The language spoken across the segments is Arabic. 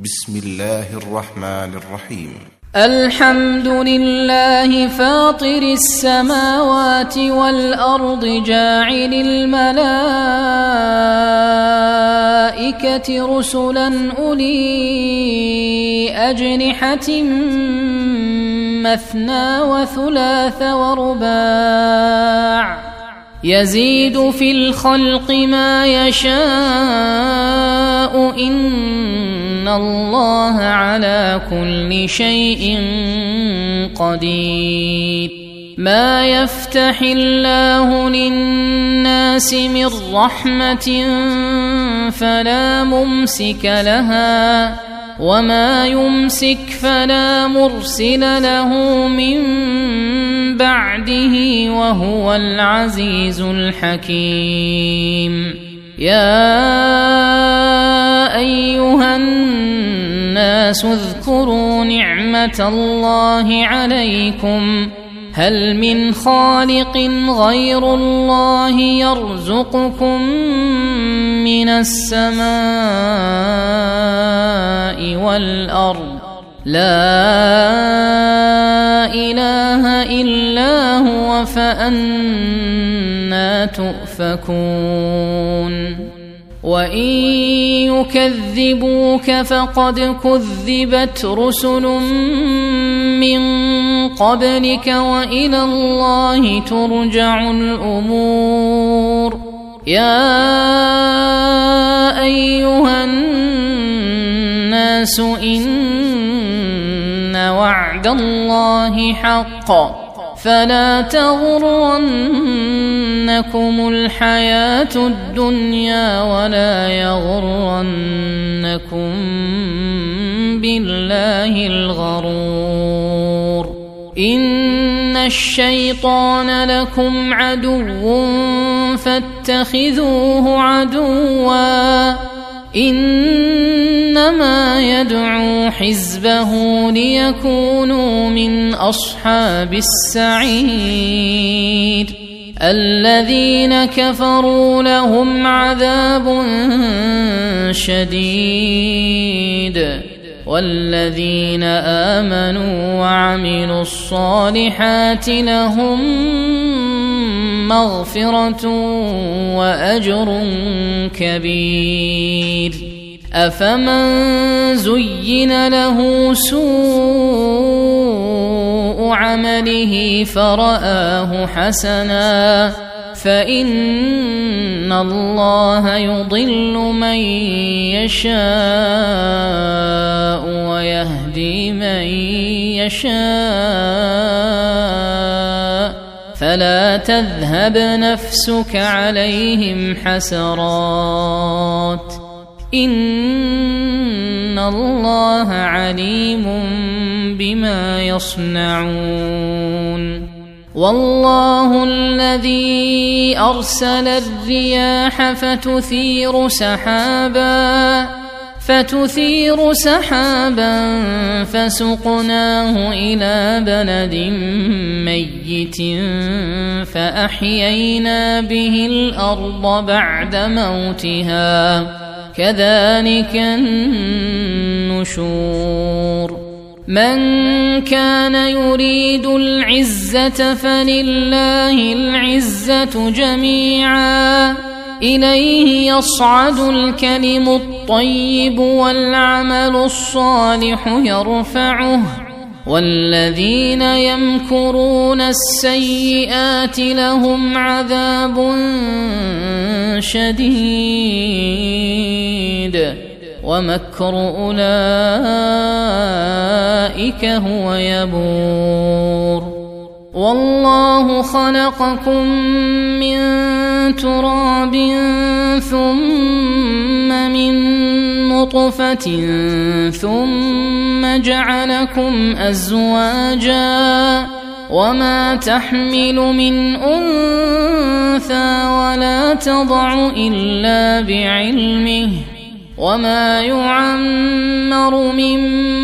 بسم الله الرحمن الرحيم. الحمد لله فاطر السماوات والأرض جاعل الملائكة رسلا أولي أجنحة مثنى وثلاث ورباع يزيد في الخلق ما يشاء إن الله على كل شيء قدير. ما يفتح الله للناس من رحمة فلا ممسك لها وما يمسك فلا مرسل له من بعده وهو العزيز الحكيم. يا أيها الناس اذكروا نعمة الله عليكم هل من خالق غير الله يرزقكم من السماء والأرض لا إله إلا هو فأنى تؤفكون. وإن يكذبوك فقد كذبت رسل من قبلك وإلى الله ترجع الأمور. يا أيها الناس إن وعد الله حق فلا تغرنكم الحياة الدنيا ولا يغرنكم بالله الغرور. إن الشيطان لكم عدو فاتخذوه عدوا إنما يدعو حزبه ليكونوا من أصحاب السعير. الذين كفروا لهم عذاب شديد والذين آمنوا وعملوا الصالحات لهم مغفرة وأجر كبير. أفمن زين له سوء عمله فرآه حسنا فإن الله يضل من يشاء ويهدي من يشاء فلا تذهب نفسك عليهم حسرات إن الله عليم بما يصنعون. والله الذي أرسل الرياح فتثير سحابا فسقناه إلى بلد ميت فأحيينا به الأرض بعد موتها كذلك النشور. من كان يريد العزة فلله العزة جميعا إليه يصعد الكلم الطيب والعمل الصالح يرفعه والذين يمكرون السيئات لهم عذاب شديد ومكر أولئك هو يبور. والله خلقكم من تراب ثم من نطفة ثم جعلكم أزواجا وما تحمل من أنثى ولا تضع إلا بعلمه وما يعمر من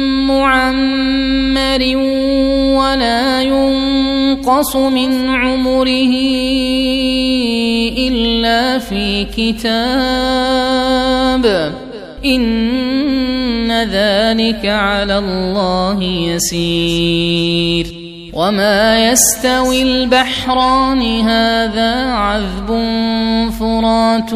معمر ولا ينقص من عمره إلا في كتاب إن ذلك على الله يسير وما يستوي البحران هذا عذب فرات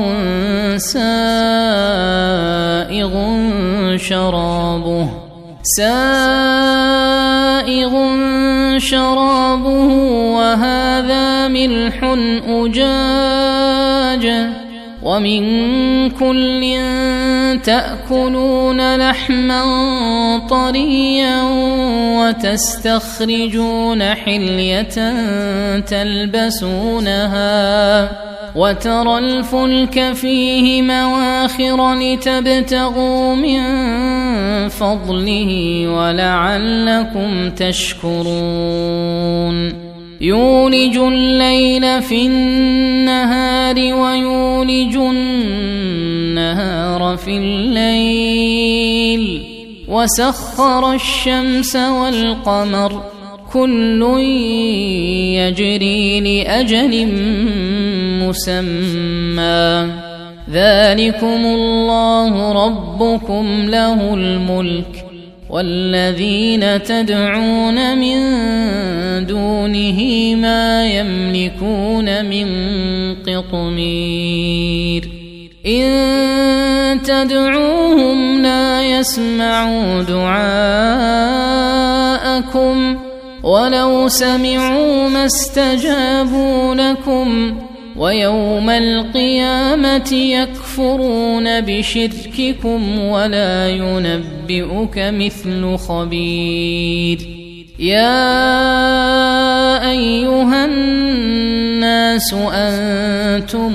سائغ شرابه وهذا ملح أجاج ومن كل تأكلون لحما طريا وتستخرجون حلية تلبسونها وترى الفلك فيه مواخر لتبتغوا من فضله ولعلكم تشكرون يولج الليل في النهار ويولج النهار في الليل وسخر الشمس والقمر كل يجري لأجل مسمى ذلكم الله ربكم له الملك والذين تدعون من دونه ما يملكون من قطمير إن تدعوهم لا يسمعوا دعاءكم ولو سمعوا ما استجابوا لكم ويوم القيامة يكفرون بشرككم ولا ينبئك مثل خبير يا أيها الناس أنتم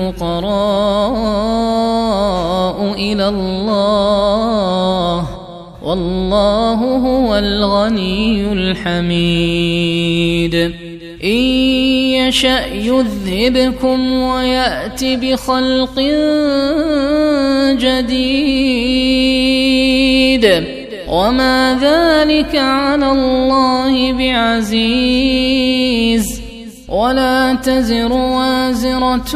الفقراء إلى الله والله هو الغني الحميد إن يشأ يذهبكم ويأت بخلق جديد وما ذلك على الله بعزيز ولا تزر وازرة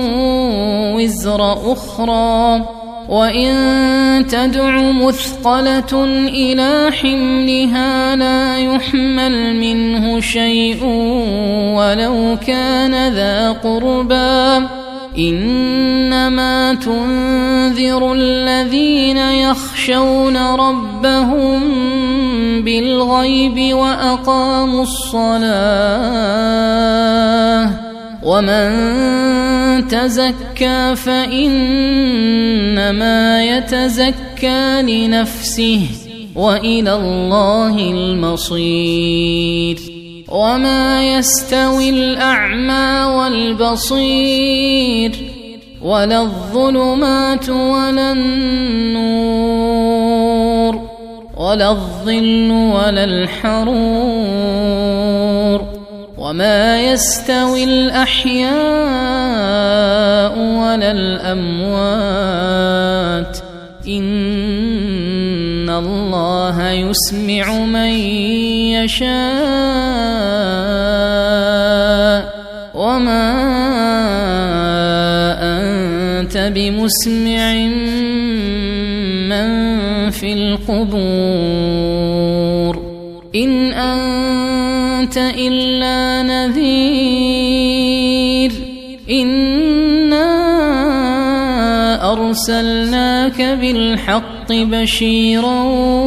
وزر أخرى وإن تدع مثقلة إلى حملها لا يحمل منه شيء ولو كان ذا قربى إنما تنذر الذين يخشون ربهم بالغيب وأقاموا الصلاة ومن تزكى فإنما يتزكى لنفسه وإلى الله المصير وما يستوي الأعمى والبصير ولا الظلمات ولا النور ولا الظل ولا الحرور وما يستوي الأحياء ولا الأموات إن الله يسمع من يشاء وما أنت بمسمع من في القبور إن أنت إلا نذير إنا أرسلناك بالحق بشيرا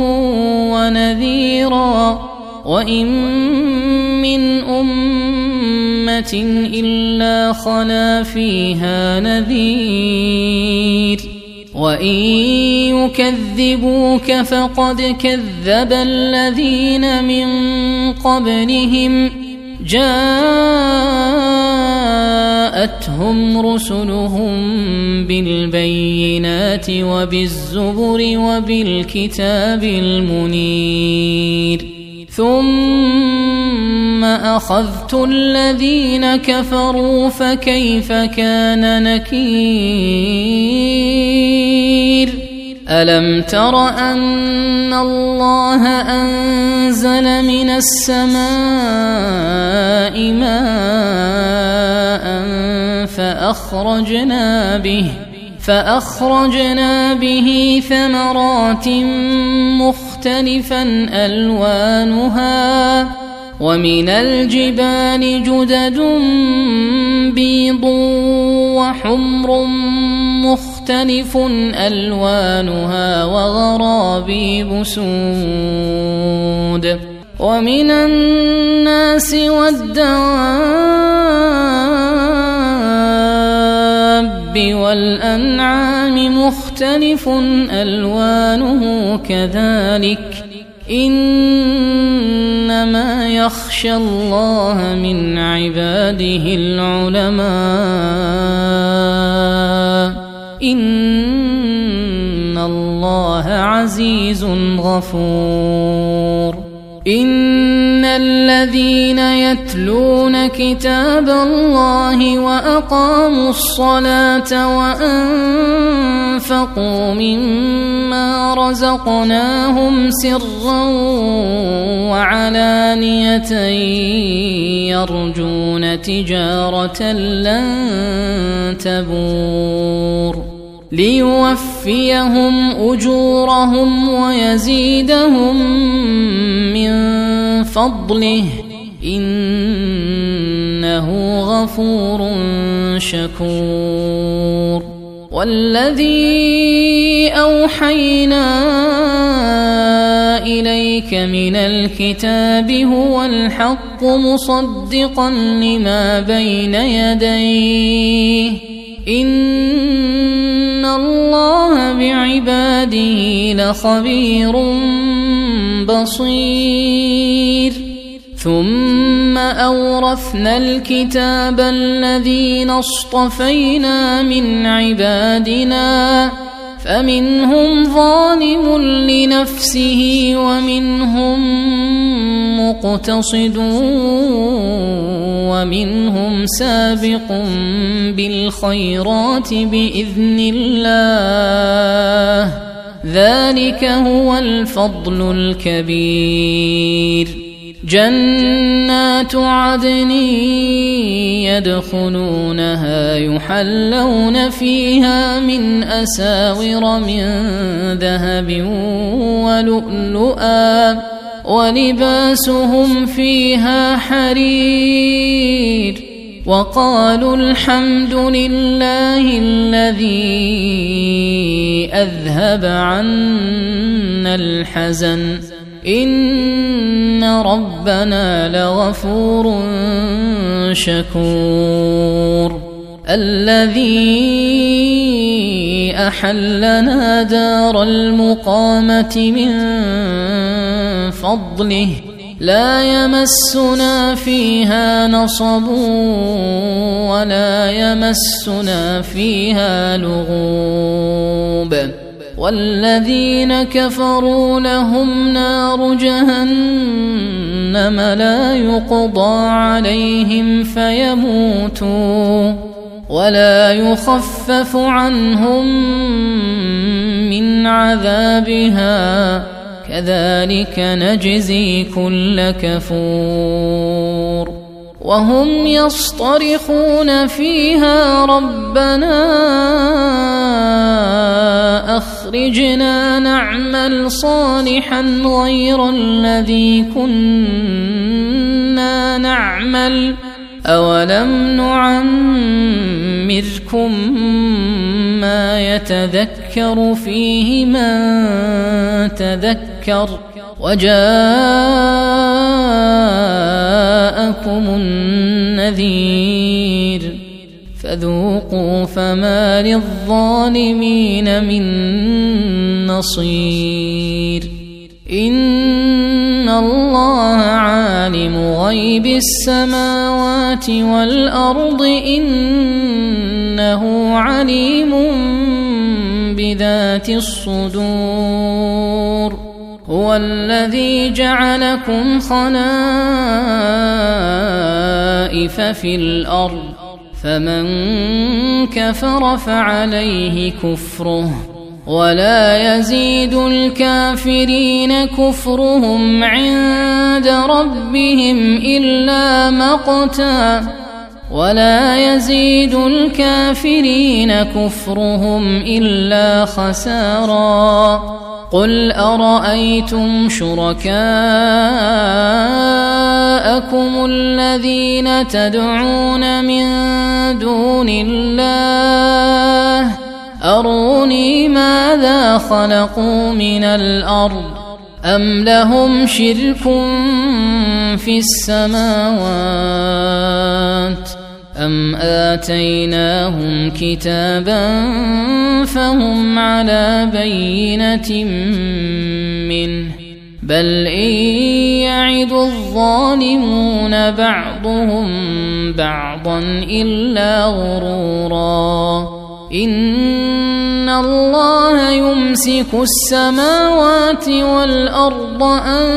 ونذيرا وإن من أمة إلا خلا فيها نذير وإن يكذبوك فقد كذب الذين من قبلهم جاءتهم رسلهم بالبينات وبالزبر وبالكتاب المنير ثم أخذت الذين كفروا فكيف كان نكير ألم تر أن الله أنزل من السماء ماء فأخرجنا به ثمرات مختلفا ألوانها ومن الجبال جدد بيض وحمر مختلف ألوانها وغرابيب سود ومن الناس والدواب والأنعام مختلف ألوانه كذلك إنما يخشى الله من عباده العلماء إن الله عزيز غفور إن الذين يتلون كتاب الله وأقاموا الصلاة وأنفقوا مما رزقناهم سرا وعلانية يرجون تجارة لن تبور ليوفيهم أجورهم ويزيدهم من فضله إنه غفور شكور والذي أوحينا إليك من الكتاب هو الحق مصدقا لما بين يديه إن الله بعباده لخبير بصير ثم أورثنا الكتاب الذين اصطفينا من عبادنا فمنهم ظالم لنفسه ومنهم مقتصد ومنهم سابق بالخيرات بإذن الله ذلك هو الفضل الكبير جنات عدن يدخلونها يحلون فيها من أساور من ذهب ولؤلؤا ولباسهم فيها حرير وقالوا الحمد لله الذي أذهب عنا الحزن إن ربنا لغفور شكور الذي أحلنا دار المقامة من فضله لا يمسنا فيها نصب ولا يمسنا فيها لغوب والذين كفروا لهم نار جهنم لا يقضى عليهم فيموتوا ولا يخفف عنهم من عذابها كذلك نجزي كل كفور وهم يصطرخون فيها ربنا أخرجنا نعمل صالحا غير الذي كنا نعمل أولم نعمركم ما يتذكر فيه من تذكر وجاءكم النذير فذوقوا فما للظالمين من نصير إن الله عالم غيب السماوات والأرض إنه عليم بذات الصدور هو الذي جعلكم خلائف في الأرض فمن كفر فعليه كفره ولا يزيد الكافرين كفرهم عند ربهم إلا مقتا ولا يزيد الكافرين كفرهم إلا خسارا. قل أرأيتم شركاءكم الذين تدعون من دون الله أروني ماذا خلقوا من الأرض أم لهم شرك في السماوات أم آتيناهم كتابا فهم على بينة منه بل إن يعد الظالمون بعضهم بعضا إلا غرورا. إن الله يمسك السماوات والأرض أن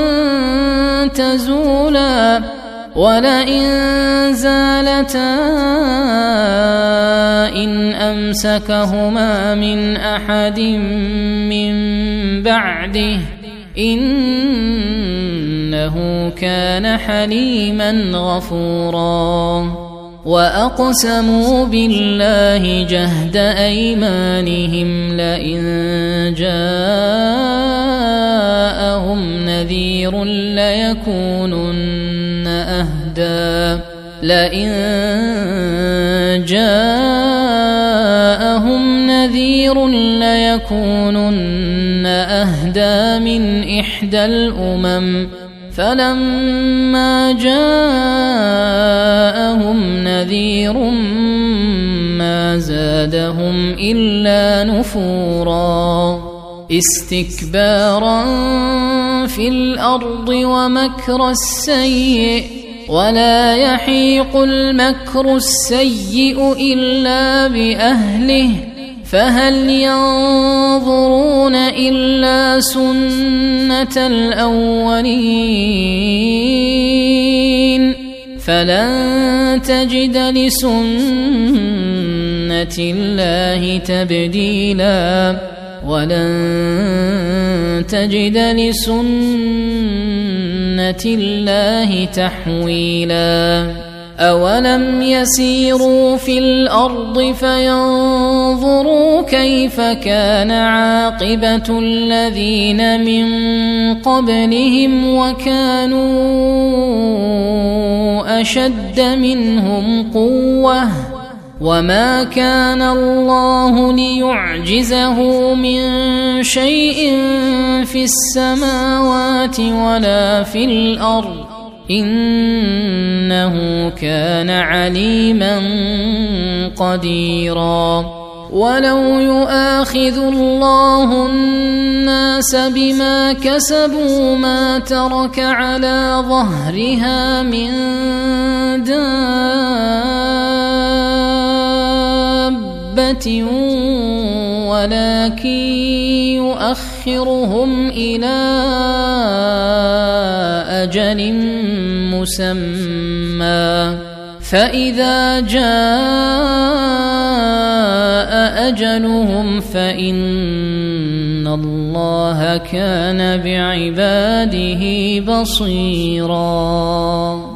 تزولا ولئن زالتا إن أمسكهما من أحد من بعده إنه كان حليما غفورا. وأقسموا بالله جهد أيمانهم لئن جاءهم نذير ليكونن أهدى من إحدى الأمم فلما جاءهم نذير ما زادهم إلا نفورا استكبارا في الأرض ومكر السيء ولا يحيق المكر السيء إلا بأهله فهل ينظرون إلا سنة الأولين فلن تجد لسنة الله تبديلا ولن تجد لسنة الله تحويلا. أولم يسيروا في الأرض فينظروا كيف كان عاقبة الذين من قبلهم وكانوا أشد منهم قوة وما كان الله ليعجزه من شيء في السماوات ولا في الأرض إنه كان عليما قديرا. ولو يؤاخذ الله الناس بما كسبوا ما ترك على ظهرها من دابة ولكن يؤخرهم إلى أجل مسمى فإذا جاء أجلهم فإن الله كان بعباده بصيراً.